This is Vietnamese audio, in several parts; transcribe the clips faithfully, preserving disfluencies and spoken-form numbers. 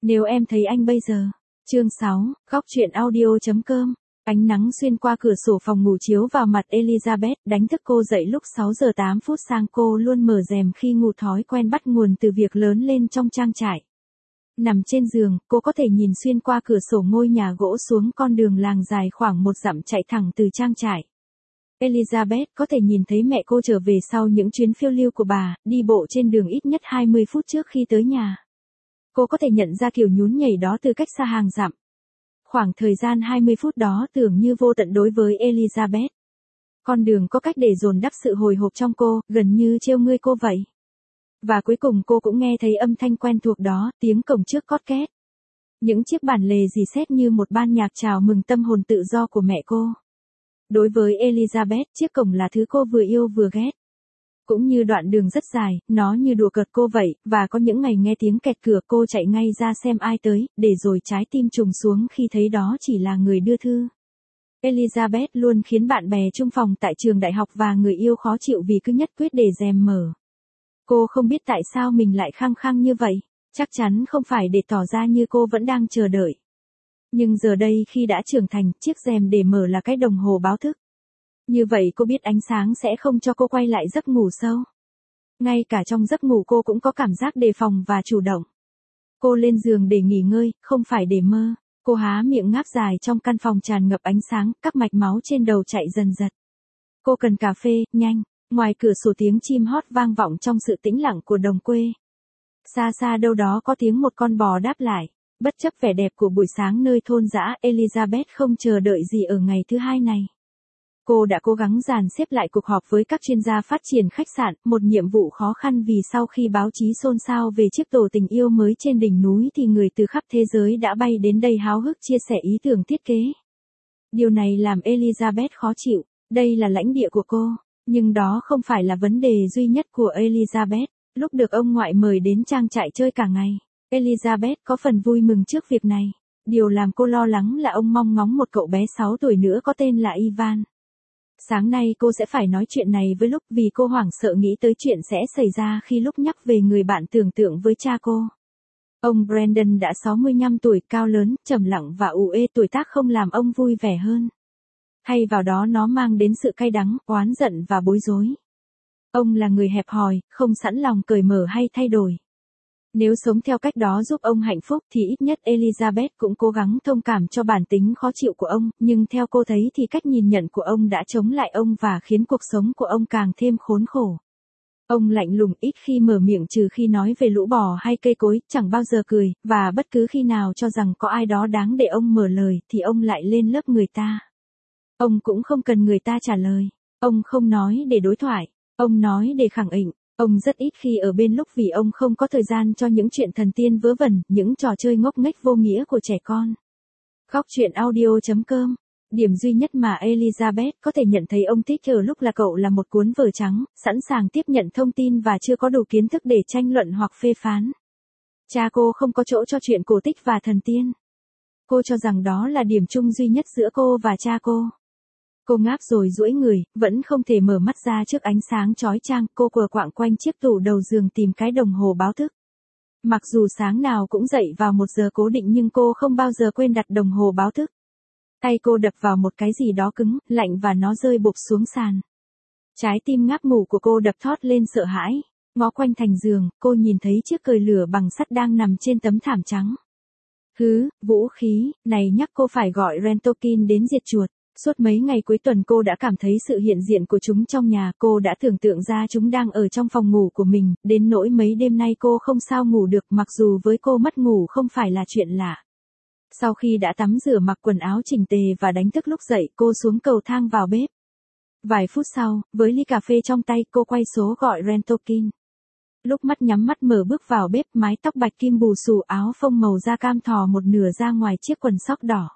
Nếu em thấy anh bây giờ. Chương sáu, góc truyện audio.com. Ánh nắng xuyên qua cửa sổ phòng ngủ chiếu vào mặt Elizabeth, đánh thức cô dậy lúc sáu giờ tám phút sang. Cô luôn mở rèm khi ngủ, thói quen bắt nguồn từ việc lớn lên trong trang trại. Nằm trên giường, cô có thể nhìn xuyên qua cửa sổ ngôi nhà gỗ xuống con đường làng dài khoảng một dặm chạy thẳng từ trang trại. Elizabeth có thể nhìn thấy mẹ cô trở về sau những chuyến phiêu lưu của bà, đi bộ trên đường ít nhất hai mươi phút trước khi tới nhà. Cô có thể nhận ra kiểu nhún nhảy đó từ cách xa hàng dặm. Khoảng thời gian hai mươi phút đó tưởng như vô tận đối với Elizabeth. Con đường có cách để dồn đắp sự hồi hộp trong cô, gần như trêu ngươi cô vậy. Và cuối cùng cô cũng nghe thấy âm thanh quen thuộc đó, tiếng cổng trước cót két. Những chiếc bản lề rì sét như một ban nhạc chào mừng tâm hồn tự do của mẹ cô. Đối với Elizabeth, chiếc cổng là thứ cô vừa yêu vừa ghét. Cũng như đoạn đường rất dài, nó như đùa cợt cô vậy, và có những ngày nghe tiếng kẹt cửa cô chạy ngay ra xem ai tới, để rồi trái tim trùng xuống khi thấy đó chỉ là người đưa thư. Elizabeth luôn khiến bạn bè chung phòng tại trường đại học và người yêu khó chịu vì cứ nhất quyết để rèm mở. Cô không biết tại sao mình lại khăng khăng như vậy, chắc chắn không phải để tỏ ra như cô vẫn đang chờ đợi. Nhưng giờ đây khi đã trưởng thành, chiếc rèm để mở là cái đồng hồ báo thức. Như vậy cô biết ánh sáng sẽ không cho cô quay lại giấc ngủ sâu. Ngay cả trong giấc ngủ cô cũng có cảm giác đề phòng và chủ động. Cô lên giường để nghỉ ngơi, không phải để mơ. Cô há miệng ngáp dài trong căn phòng tràn ngập ánh sáng, các mạch máu trên đầu chạy dần dật. Cô cần cà phê, nhanh. Ngoài cửa sổ tiếng chim hót vang vọng trong sự tĩnh lặng của đồng quê. Xa xa đâu đó có tiếng một con bò đáp lại. Bất chấp vẻ đẹp của buổi sáng nơi thôn dã, Elizabeth không chờ đợi gì ở ngày thứ hai này. Cô đã cố gắng dàn xếp lại cuộc họp với các chuyên gia phát triển khách sạn, một nhiệm vụ khó khăn vì sau khi báo chí xôn xao về chiếc tổ tình yêu mới trên đỉnh núi thì người từ khắp thế giới đã bay đến đây háo hức chia sẻ ý tưởng thiết kế. Điều này làm Elizabeth khó chịu, đây là lãnh địa của cô, nhưng đó không phải là vấn đề duy nhất của Elizabeth. Lúc được ông ngoại mời đến trang trại chơi cả ngày, Elizabeth có phần vui mừng trước việc này. Điều làm cô lo lắng là ông mong ngóng một cậu bé sáu tuổi nữa có tên là Ivan. Sáng nay cô sẽ phải nói chuyện này với Luke vì cô hoảng sợ nghĩ tới chuyện sẽ xảy ra khi Luke nhắc về người bạn tưởng tượng với cha cô. Ông Brandon đã sáu mươi lăm tuổi, cao lớn, trầm lặng và ủ ê, tuổi tác không làm ông vui vẻ hơn. Thay vào đó nó mang đến sự cay đắng, oán giận và bối rối. Ông là người hẹp hòi, không sẵn lòng cởi mở hay thay đổi. Nếu sống theo cách đó giúp ông hạnh phúc thì ít nhất Elizabeth cũng cố gắng thông cảm cho bản tính khó chịu của ông, nhưng theo cô thấy thì cách nhìn nhận của ông đã chống lại ông và khiến cuộc sống của ông càng thêm khốn khổ. Ông lạnh lùng, ít khi mở miệng trừ khi nói về lũ bò hay cây cối, chẳng bao giờ cười, và bất cứ khi nào cho rằng có ai đó đáng để ông mở lời thì ông lại lên lớp người ta. Ông cũng không cần người ta trả lời. Ông không nói để đối thoại. Ông nói để khẳng định. Ông rất ít khi ở bên Luke vì ông không có thời gian cho những chuyện thần tiên vớ vẩn, những trò chơi ngốc nghếch vô nghĩa của trẻ con. Góc truyện audio.com. Điểm duy nhất mà Elizabeth có thể nhận thấy ông thích ở Luke là cậu là một cuốn vở trắng, sẵn sàng tiếp nhận thông tin và chưa có đủ kiến thức để tranh luận hoặc phê phán. Cha cô không có chỗ cho chuyện cổ tích và thần tiên. Cô cho rằng đó là điểm chung duy nhất giữa cô và cha cô. Cô ngáp rồi duỗi người, vẫn không thể mở mắt ra trước ánh sáng chói chang, cô quờ quạng quanh chiếc tủ đầu giường tìm cái đồng hồ báo thức. Mặc dù sáng nào cũng dậy vào một giờ cố định nhưng cô không bao giờ quên đặt đồng hồ báo thức. Tay cô đập vào một cái gì đó cứng, lạnh và nó rơi bụp xuống sàn. Trái tim ngáp ngủ của cô đập thót lên sợ hãi. Ngó quanh thành giường, cô nhìn thấy chiếc cời lửa bằng sắt đang nằm trên tấm thảm trắng. Hứ, vũ khí, này nhắc cô phải gọi Rentokin đến diệt chuột. Suốt mấy ngày cuối tuần cô đã cảm thấy sự hiện diện của chúng trong nhà, cô đã tưởng tượng ra chúng đang ở trong phòng ngủ của mình, đến nỗi mấy đêm nay cô không sao ngủ được mặc dù với cô mất ngủ không phải là chuyện lạ. Sau khi đã tắm rửa mặc quần áo chỉnh tề và đánh thức lúc dậy cô xuống cầu thang vào bếp. Vài phút sau, với ly cà phê trong tay cô quay số gọi Rentokin. Lúc mắt nhắm mắt mở bước vào bếp, mái tóc bạch kim bù xù, áo phông màu da cam thò một nửa ra ngoài chiếc quần sóc đỏ.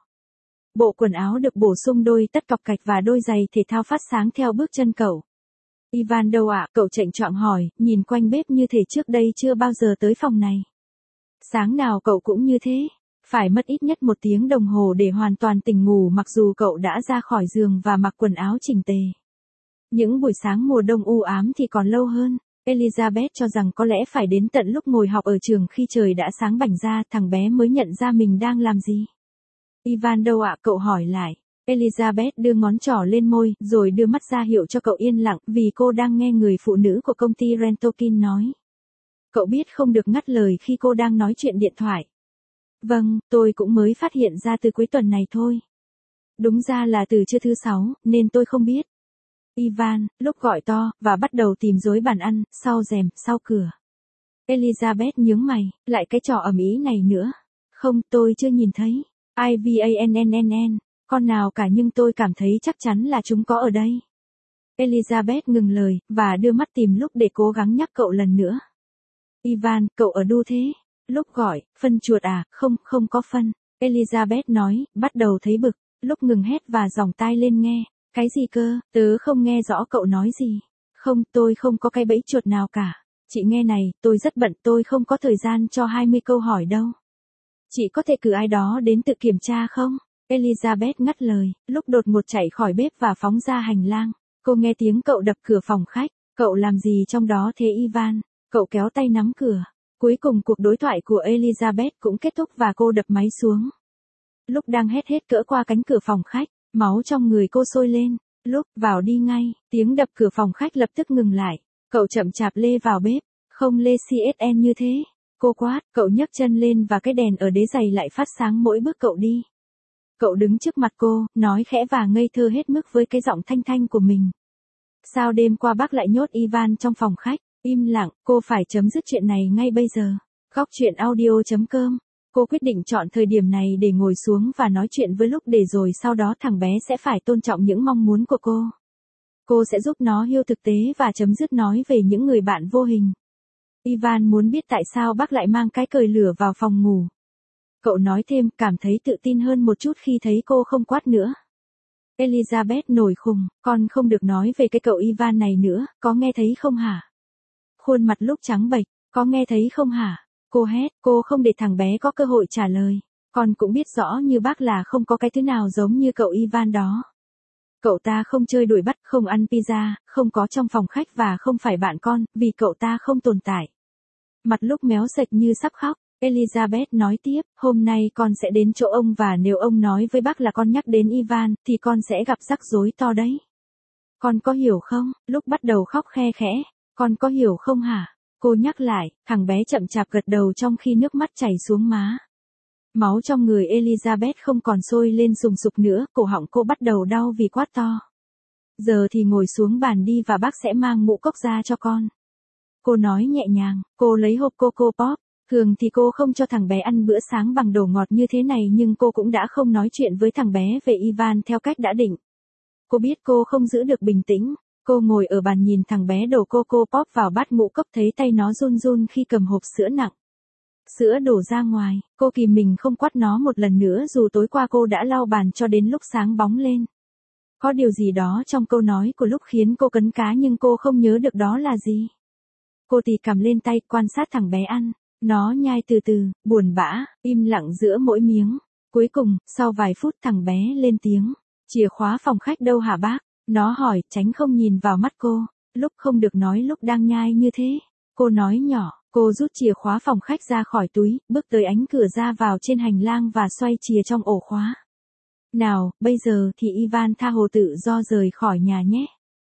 Bộ quần áo được bổ sung đôi tất cọc cạch và đôi giày thể thao phát sáng theo bước chân cậu. Ivan đâu ạ? Cậu chạnh choạng hỏi, nhìn quanh bếp như thể trước đây chưa bao giờ tới phòng này. Sáng nào cậu cũng như thế. Phải mất ít nhất một tiếng đồng hồ để hoàn toàn tỉnh ngủ mặc dù cậu đã ra khỏi giường và mặc quần áo chỉnh tề. Những buổi sáng mùa đông u ám thì còn lâu hơn. Elizabeth cho rằng có lẽ phải đến tận lúc ngồi học ở trường khi trời đã sáng bảnh ra thằng bé mới nhận ra mình đang làm gì. Ivan đâu ạ? Cậu hỏi lại. Elizabeth đưa ngón trỏ lên môi, rồi đưa mắt ra hiệu cho cậu yên lặng, vì cô đang nghe người phụ nữ của công ty Rentokin nói. Cậu biết không được ngắt lời khi cô đang nói chuyện điện thoại. Vâng, tôi cũng mới phát hiện ra từ cuối tuần này thôi. Đúng ra là từ trưa thứ sáu, nên tôi không biết. Ivan, lúc gọi to, và bắt đầu tìm rối bàn ăn, sau rèm, sau cửa. Elizabeth nhướng mày, lại cái trò ầm ĩ này nữa. Không, tôi chưa nhìn thấy. I V A N N N N, con nào cả nhưng tôi cảm thấy chắc chắn là chúng có ở đây. Elizabeth ngừng lời, và đưa mắt tìm lúc để cố gắng nhắc cậu lần nữa. Ivan, cậu ở đâu thế? Lúc gọi, phân chuột à? Không, không có phân. Elizabeth nói, bắt đầu thấy bực. Lúc ngừng hét và giòng tai lên nghe. Cái gì cơ? Tớ không nghe rõ cậu nói gì. Không, tôi không có cái bẫy chuột nào cả. Chị nghe này, tôi rất bận, tôi không có thời gian cho hai mươi câu hỏi đâu. Chị có thể cử ai đó đến tự kiểm tra không? Elizabeth ngắt lời, lúc đột ngột chạy khỏi bếp và phóng ra hành lang. Cô nghe tiếng cậu đập cửa phòng khách. Cậu làm gì trong đó thế Ivan? Cậu kéo tay nắm cửa. Cuối cùng cuộc đối thoại của Elizabeth cũng kết thúc và cô đập máy xuống. Lúc đang hét hết cỡ qua cánh cửa phòng khách, máu trong người cô sôi lên. Lúc vào đi ngay, tiếng đập cửa phòng khách lập tức ngừng lại. Cậu chậm chạp lê vào bếp. Không lê xê ét en như thế. Cô quát, cậu nhấc chân lên và cái đèn ở đế giày lại phát sáng mỗi bước cậu đi. Cậu đứng trước mặt cô, nói khẽ và ngây thơ hết mức với cái giọng thanh thanh của mình. Sao đêm qua bác lại nhốt Ivan trong phòng khách? Im lặng, cô phải chấm dứt chuyện này ngay bây giờ. Góc truyện audio chấm com. Cô quyết định chọn thời điểm này để ngồi xuống và nói chuyện với Lúc để rồi sau đó thằng bé sẽ phải tôn trọng những mong muốn của cô. Cô sẽ giúp nó hiểu thực tế và chấm dứt nói về những người bạn vô hình. Ivan muốn biết tại sao bác lại mang cái cời lửa vào phòng ngủ. Cậu nói thêm, cảm thấy tự tin hơn một chút khi thấy cô không quát nữa. Elizabeth nổi khùng, con không được nói về cái cậu Ivan này nữa, có nghe thấy không hả? Khuôn mặt Lúc trắng bệch, có nghe thấy không hả? Cô hét, cô không để thằng bé có cơ hội trả lời. Con cũng biết rõ như bác là không có cái thứ nào giống như cậu Ivan đó. Cậu ta không chơi đuổi bắt, không ăn pizza, không có trong phòng khách và không phải bạn con, vì cậu ta không tồn tại. Mặt Lúc méo sạch như sắp khóc. Elizabeth nói tiếp, hôm nay con sẽ đến chỗ ông và nếu ông nói với bác là con nhắc đến Ivan, thì con sẽ gặp rắc rối to đấy. Con có hiểu không? Lúc bắt đầu khóc khe khẽ. Con có hiểu không hả? Cô nhắc lại, thằng bé chậm chạp gật đầu trong khi nước mắt chảy xuống má. Máu trong người Elizabeth không còn sôi lên sùng sục nữa, cổ họng cô bắt đầu đau vì quát to. Giờ thì ngồi xuống bàn đi và bác sẽ mang ngũ cốc ra cho con. Cô nói nhẹ nhàng, cô lấy hộp Coco Pop. Thường thì cô không cho thằng bé ăn bữa sáng bằng đồ ngọt như thế này nhưng cô cũng đã không nói chuyện với thằng bé về Ivan theo cách đã định. Cô biết cô không giữ được bình tĩnh. Cô ngồi ở bàn nhìn thằng bé đổ Coco Pop vào bát ngũ cốc thấy tay nó run run khi cầm hộp sữa nặng. Sữa đổ ra ngoài, cô kìm mình không quát nó một lần nữa dù tối qua cô đã lau bàn cho đến lúc sáng bóng lên. Có điều gì đó trong câu nói của Lúc khiến cô cấn cá nhưng cô không nhớ được đó là gì. Cô tì cầm lên tay quan sát thằng bé ăn. Nó nhai từ từ, buồn bã, im lặng giữa mỗi miếng. Cuối cùng, sau vài phút thằng bé lên tiếng. Chìa khóa phòng khách đâu hả bác? Nó hỏi, tránh không nhìn vào mắt cô. Lúc không được nói lúc đang nhai như thế. Cô nói nhỏ, cô rút chìa khóa phòng khách ra khỏi túi, bước tới ánh cửa ra vào trên hành lang và xoay chìa trong ổ khóa. Nào, bây giờ thì Ivan tha hồ tự do rời khỏi nhà nhé.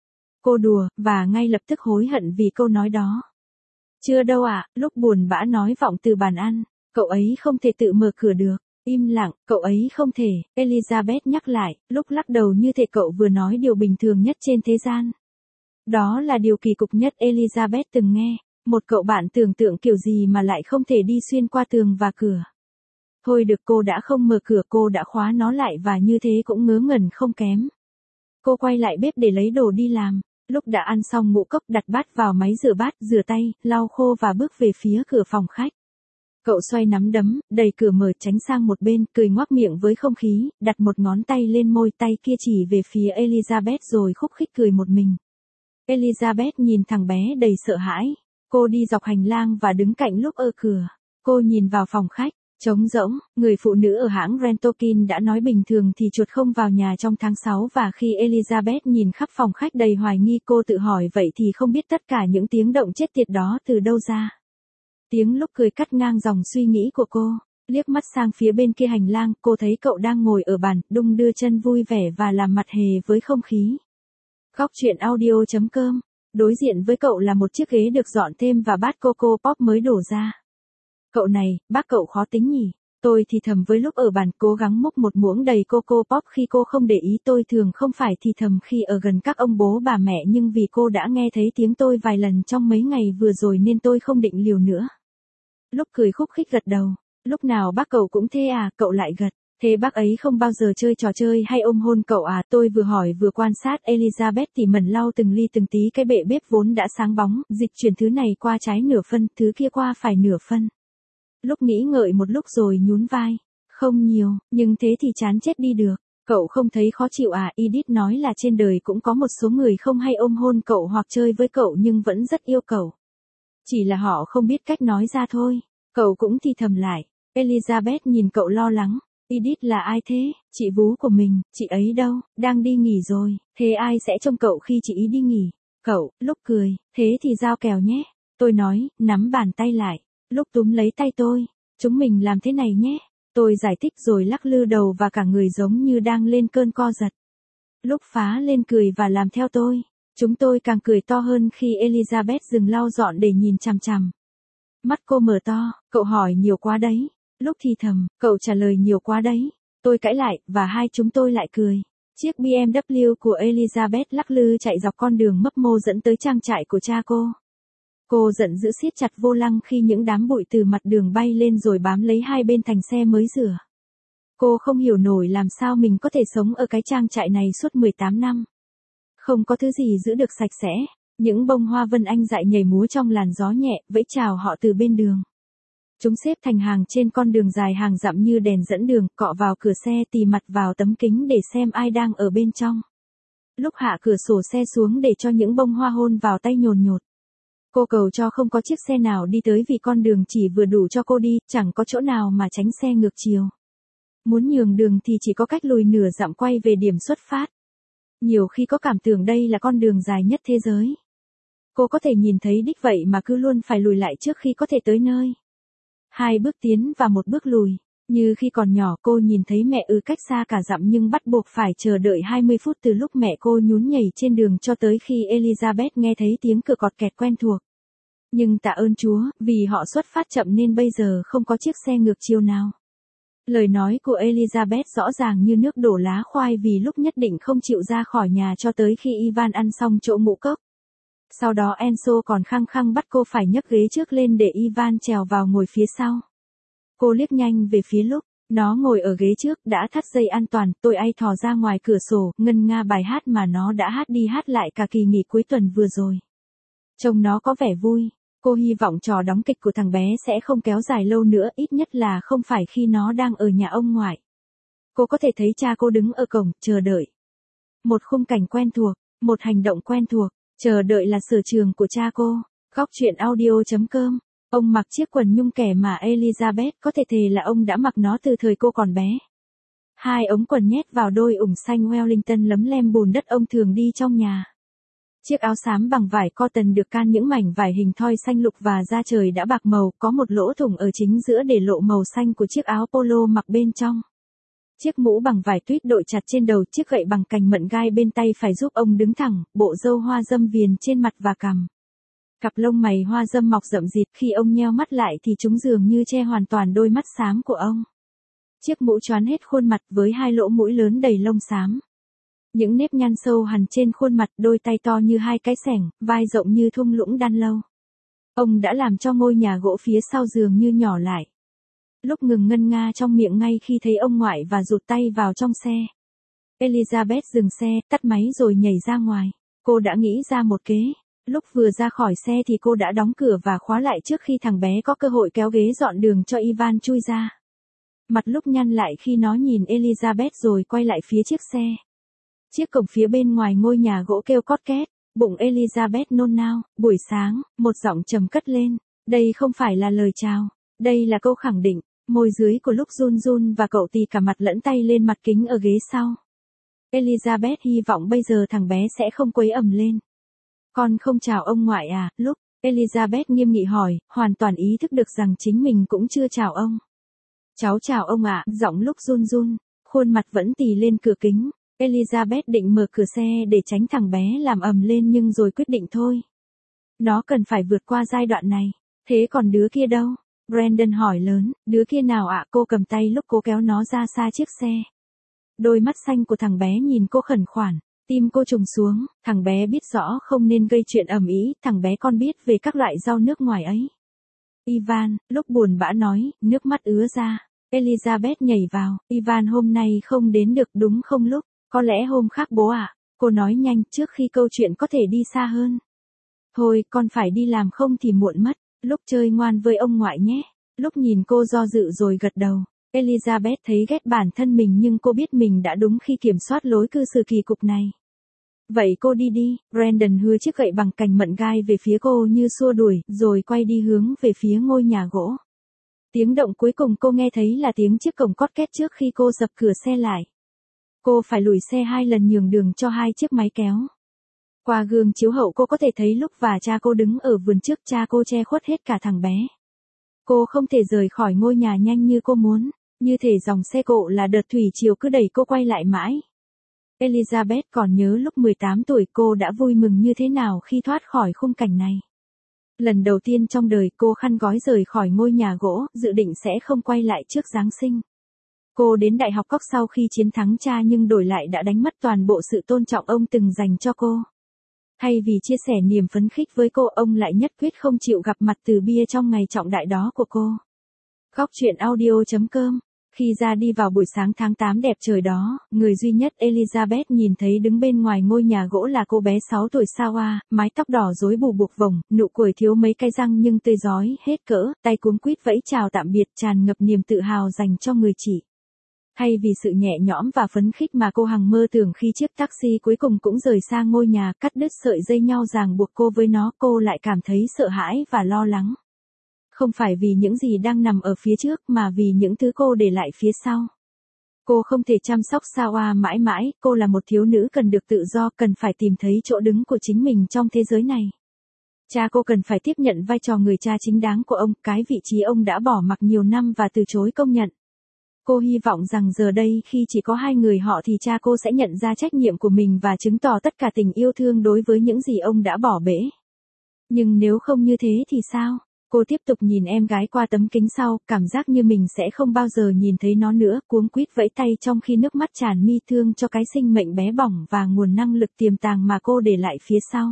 Cô đùa, và ngay lập tức hối hận vì câu nói đó. Chưa đâu ạ, Lúc buồn bã nói vọng từ bàn ăn. Cậu ấy không thể tự mở cửa được. Im lặng, cậu ấy không thể. Elizabeth nhắc lại, Lúc lắc đầu như thể cậu vừa nói điều bình thường nhất trên thế gian. Đó là điều kỳ cục nhất Elizabeth từng nghe. Một cậu bạn tưởng tượng kiểu gì mà lại không thể đi xuyên qua tường và cửa. Thôi được, cô đã không mở cửa, cô đã khóa nó lại và như thế cũng ngớ ngẩn không kém. Cô quay lại bếp để lấy đồ đi làm. Lúc đã ăn xong ngũ cốc đặt bát vào máy rửa bát, rửa tay, lau khô và bước về phía cửa phòng khách. Cậu xoay nắm đấm, đẩy cửa mở tránh sang một bên, cười ngoác miệng với không khí, đặt một ngón tay lên môi, tay kia chỉ về phía Elizabeth rồi khúc khích cười một mình. Elizabeth nhìn thằng bé đầy sợ hãi. Cô đi dọc hành lang và đứng cạnh Lúc ở cửa. Cô nhìn vào phòng khách, Trống rỗng, người phụ nữ ở hãng Rentokin đã nói bình thường thì chuột không vào nhà trong tháng sáu và khi Elizabeth nhìn khắp phòng khách đầy hoài nghi cô tự hỏi vậy thì không biết tất cả những tiếng động chết tiệt đó từ đâu ra. Tiếng lúc cười cắt ngang dòng suy nghĩ của cô, liếc mắt sang phía bên kia hành lang, cô thấy cậu đang ngồi ở bàn, đung đưa chân vui vẻ và làm mặt hề với không khí. Góc chuyện audio chấm com, đối diện với cậu là một chiếc ghế được dọn thêm và bát Coco Pop mới đổ ra. Cậu này, bác cậu khó tính nhỉ? Tôi thì thầm với lúc ở bàn cố gắng múc một muỗng đầy Coco Pop khi cô không để ý. Tôi thường không phải thì thầm khi ở gần các ông bố bà mẹ nhưng vì cô đã nghe thấy tiếng tôi vài lần trong mấy ngày vừa rồi nên tôi không định liều nữa. Lúc cười khúc khích gật đầu. Lúc nào bác cậu cũng thế à? Cậu lại gật. Thế bác ấy không bao giờ chơi trò chơi hay ôm hôn cậu à? Tôi vừa hỏi vừa quan sát Elizabeth tỉ mẩn lau từng ly từng tí cái bệ bếp vốn đã sáng bóng, dịch chuyển thứ này qua trái nửa phân, thứ kia qua phải nửa phân. Lúc nghĩ ngợi một lúc rồi nhún vai. Không nhiều, nhưng thế thì chán chết đi được. Cậu không thấy khó chịu à? Edith nói là trên đời cũng có một số người không hay ôm hôn cậu hoặc chơi với cậu nhưng vẫn rất yêu cậu. Chỉ là họ không biết cách nói ra thôi. Cậu cũng thì thầm lại. Elizabeth nhìn cậu lo lắng. Edith là ai thế? Chị vú của mình, chị ấy đâu? Đang đi nghỉ rồi. Thế ai sẽ trông cậu khi chị ý đi nghỉ? Cậu, lúc cười, thế thì giao kèo nhé. Tôi nói, nắm bàn tay lại. Lúc túm lấy tay tôi, chúng mình làm thế này nhé. Tôi giải thích rồi lắc lư đầu và cả người giống như đang lên cơn co giật. Lúc phá lên cười và làm theo tôi. Chúng tôi càng cười to hơn khi Elizabeth dừng lau dọn để nhìn chằm chằm. Mắt cô mở to, cậu hỏi nhiều quá đấy. Lúc thì thầm, cậu trả lời nhiều quá đấy. Tôi cãi lại, và hai chúng tôi lại cười. Chiếc bê em vê của Elizabeth lắc lư chạy dọc con đường mấp mô dẫn tới trang trại của cha cô. Cô giận dữ siết chặt vô lăng khi những đám bụi từ mặt đường bay lên rồi bám lấy hai bên thành xe mới rửa. Cô không hiểu nổi làm sao mình có thể sống ở cái trang trại này suốt mười tám năm. Không có thứ gì giữ được sạch sẽ. Những bông hoa vân anh dại nhảy múa trong làn gió nhẹ, vẫy chào họ từ bên đường. Chúng xếp thành hàng trên con đường dài hàng dặm như đèn dẫn đường, cọ vào cửa xe tì mặt vào tấm kính để xem ai đang ở bên trong. Lúc hạ cửa sổ xe xuống để cho những bông hoa hôn vào tay nhồn nhột. Cô cầu cho không có chiếc xe nào đi tới vì con đường chỉ vừa đủ cho cô đi, chẳng có chỗ nào mà tránh xe ngược chiều. Muốn nhường đường thì chỉ có cách lùi nửa dặm quay về điểm xuất phát. Nhiều khi có cảm tưởng đây là con đường dài nhất thế giới. Cô có thể nhìn thấy đích vậy mà cứ luôn phải lùi lại trước khi có thể tới nơi. Hai bước tiến và một bước lùi. Như khi còn nhỏ cô nhìn thấy mẹ ư cách xa cả dặm nhưng bắt buộc phải chờ đợi hai mươi phút từ lúc mẹ cô nhún nhảy trên đường cho tới khi Elizabeth nghe thấy tiếng cửa cọt kẹt quen thuộc. Nhưng tạ ơn Chúa, vì họ xuất phát chậm nên bây giờ không có chiếc xe ngược chiều nào. Lời nói của Elizabeth rõ ràng như nước đổ lá khoai vì lúc nhất định không chịu ra khỏi nhà cho tới khi Ivan ăn xong chỗ ngũ cốc. Sau đó Enzo còn khăng khăng bắt cô phải nhấc ghế trước lên để Ivan trèo vào ngồi phía sau. Cô liếc nhanh về phía lúc, nó ngồi ở ghế trước đã thắt dây an toàn, tôi ai thò ra ngoài cửa sổ, ngân nga bài hát mà nó đã hát đi hát lại cả kỳ nghỉ cuối tuần vừa rồi. Trông nó có vẻ vui, cô hy vọng trò đóng kịch của thằng bé sẽ không kéo dài lâu nữa, ít nhất là không phải khi nó đang ở nhà ông ngoại. Cô có thể thấy cha cô đứng ở cổng, chờ đợi. Một khung cảnh quen thuộc, một hành động quen thuộc, chờ đợi là sở trường của cha cô. Góc chuyện audio chấm com. Ông mặc chiếc quần nhung kẻ mà Elizabeth có thể thề là ông đã mặc nó từ thời cô còn bé. Hai ống quần nhét vào đôi ủng xanh Wellington lấm lem bùn đất ông thường đi trong nhà. Chiếc áo xám bằng vải cotton được can những mảnh vải hình thoi xanh lục và da trời đã bạc màu, có một lỗ thủng ở chính giữa để lộ màu xanh của chiếc áo polo mặc bên trong. Chiếc mũ bằng vải tuyết đội chặt trên đầu, chiếc gậy bằng cành mận gai bên tay phải giúp ông đứng thẳng, bộ râu hoa dâm viền trên mặt và cằm. Cặp lông mày hoa dâm mọc rậm rịt, khi ông nheo mắt lại thì chúng dường như che hoàn toàn đôi mắt xám của ông. Chiếc mũ choán hết khuôn mặt với hai lỗ mũi lớn đầy lông xám. Những nếp nhăn sâu hằn trên khuôn mặt, đôi tay to như hai cái xẻng, vai rộng như thung lũng đan lâu. Ông đã làm cho ngôi nhà gỗ phía sau giường như nhỏ lại. Lúc ngừng ngân nga trong miệng ngay khi thấy ông ngoại và rụt tay vào trong xe. Elizabeth dừng xe, tắt máy rồi nhảy ra ngoài. Cô đã nghĩ ra một kế. Lúc vừa ra khỏi xe thì cô đã đóng cửa và khóa lại trước khi thằng bé có cơ hội kéo ghế dọn đường cho Ivan chui ra. Mặt lúc nhăn lại khi nó nhìn Elizabeth rồi quay lại phía chiếc xe. Chiếc cổng phía bên ngoài ngôi nhà gỗ kêu cót két, bụng Elizabeth nôn nao. Buổi sáng, một giọng trầm cất lên. Đây không phải là lời chào, đây là câu khẳng định. Môi dưới của lúc run run và cậu tì cả mặt lẫn tay lên mặt kính ở ghế sau. Elizabeth hy vọng bây giờ thằng bé sẽ không quấy ầm lên. Con không chào ông ngoại à, lúc Elizabeth nghiêm nghị hỏi, hoàn toàn ý thức được rằng chính mình cũng chưa chào ông. Cháu chào ông ạ, giọng lúc run run, khuôn mặt vẫn tì lên cửa kính. Elizabeth định mở cửa xe để tránh thằng bé làm ầm lên nhưng rồi quyết định thôi. Nó cần phải vượt qua giai đoạn này. Thế còn đứa kia đâu? Brandon hỏi lớn, đứa kia nào ạ? Cô cầm tay lúc cố kéo nó ra xa chiếc xe. Đôi mắt xanh của thằng bé nhìn cô khẩn khoản, tim cô trùng xuống, thằng bé biết rõ không nên gây chuyện ầm ĩ, thằng bé con biết về các loại rau nước ngoài ấy. Ivan, lúc buồn bã nói, nước mắt ứa ra. Elizabeth nhảy vào, Ivan hôm nay không đến được đúng không lúc? Có lẽ hôm khác bố ạ. À? Cô nói nhanh trước khi câu chuyện có thể đi xa hơn. Thôi, con phải đi làm không thì muộn mất. Lúc chơi ngoan với ông ngoại nhé. Lúc nhìn cô do dự rồi gật đầu. Elizabeth thấy ghét bản thân mình nhưng cô biết mình đã đúng khi kiểm soát lối cư xử kỳ cục này. Vậy cô đi đi. Brandon hưa chiếc gậy bằng cành mận gai về phía cô như xua đuổi, rồi quay đi hướng về phía ngôi nhà gỗ. Tiếng động cuối cùng cô nghe thấy là tiếng chiếc cổng cót két trước khi cô dập cửa xe lại. Cô phải lùi xe hai lần nhường đường cho hai chiếc máy kéo. Qua gương chiếu hậu cô có thể thấy lúc và cha cô đứng ở vườn trước, cha cô che khuất hết cả thằng bé. Cô không thể rời khỏi ngôi nhà nhanh như cô muốn, như thể dòng xe cộ là đợt thủy triều cứ đẩy cô quay lại mãi. Elizabeth còn nhớ lúc mười tám tuổi cô đã vui mừng như thế nào khi thoát khỏi khung cảnh này. Lần đầu tiên trong đời cô khăn gói rời khỏi ngôi nhà gỗ, dự định sẽ không quay lại trước Giáng sinh. Cô đến đại học Cork sau khi chiến thắng cha nhưng đổi lại đã đánh mất toàn bộ sự tôn trọng ông từng dành cho cô. Thay vì chia sẻ niềm phấn khích với cô, ông lại nhất quyết không chịu gặp mặt từ bia trong ngày trọng đại đó của cô. Góc truyện audio chấm com. Khi ra đi vào buổi sáng tháng tám đẹp trời đó, người duy nhất Elizabeth nhìn thấy đứng bên ngoài ngôi nhà gỗ là cô bé sáu tuổi Sawa, mái tóc đỏ rối bù buộc vòng, nụ cười thiếu mấy cái răng nhưng tươi rói hết cỡ, tay cuống quýt vẫy chào tạm biệt, tràn ngập niềm tự hào dành cho người chị. Thay vì sự nhẹ nhõm và phấn khích mà cô hằng mơ tưởng khi chiếc taxi cuối cùng cũng rời xa ngôi nhà, cắt đứt sợi dây nhau ràng buộc cô với nó, cô lại cảm thấy sợ hãi và lo lắng. Không phải vì những gì đang nằm ở phía trước mà vì những thứ cô để lại phía sau. Cô không thể chăm sóc Sawa mãi mãi, cô là một thiếu nữ cần được tự do, cần phải tìm thấy chỗ đứng của chính mình trong thế giới này. Cha cô cần phải tiếp nhận vai trò người cha chính đáng của ông, cái vị trí ông đã bỏ mặc nhiều năm và từ chối công nhận. Cô hy vọng rằng giờ đây khi chỉ có hai người họ thì cha cô sẽ nhận ra trách nhiệm của mình và chứng tỏ tất cả tình yêu thương đối với những gì ông đã bỏ bể. Nhưng nếu không như thế thì sao? Cô tiếp tục nhìn em gái qua tấm kính sau, cảm giác như mình sẽ không bao giờ nhìn thấy nó nữa, cuống quýt vẫy tay trong khi nước mắt tràn mi, thương cho cái sinh mệnh bé bỏng và nguồn năng lực tiềm tàng mà cô để lại phía sau.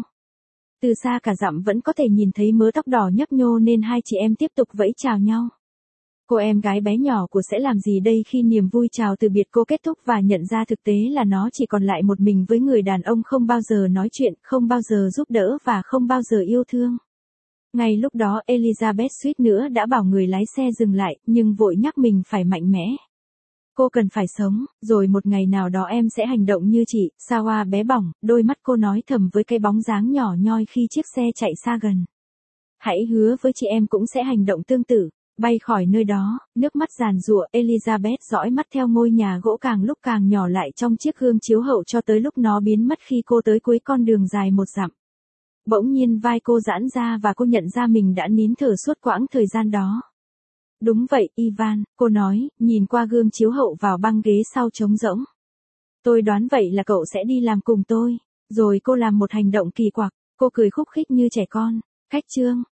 Từ xa cả dặm vẫn có thể nhìn thấy mớ tóc đỏ nhấp nhô nên hai chị em tiếp tục vẫy chào nhau. Cô em gái bé nhỏ của sẽ làm gì đây khi niềm vui chào từ biệt cô kết thúc và nhận ra thực tế là nó chỉ còn lại một mình với người đàn ông không bao giờ nói chuyện, không bao giờ giúp đỡ và không bao giờ yêu thương. Ngay lúc đó Elizabeth suýt nữa đã bảo người lái xe dừng lại, nhưng vội nhắc mình phải mạnh mẽ. Cô cần phải sống, rồi một ngày nào đó em sẽ hành động như chị. Sawa bé bỏng, đôi mắt cô nói thầm với cái bóng dáng nhỏ nhoi khi chiếc xe chạy xa gần. Hãy hứa với chị em cũng sẽ hành động tương tự. Bay khỏi nơi đó, nước mắt giàn giụa, Elizabeth dõi mắt theo ngôi nhà gỗ càng lúc càng nhỏ lại trong chiếc gương chiếu hậu cho tới lúc nó biến mất khi cô tới cuối con đường dài một dặm. Bỗng nhiên vai cô giãn ra và cô nhận ra mình đã nín thở suốt quãng thời gian đó. Đúng vậy, Ivan, cô nói, nhìn qua gương chiếu hậu vào băng ghế sau trống rỗng. Tôi đoán vậy là cậu sẽ đi làm cùng tôi. Rồi cô làm một hành động kỳ quặc, cô cười khúc khích như trẻ con. Khách trương.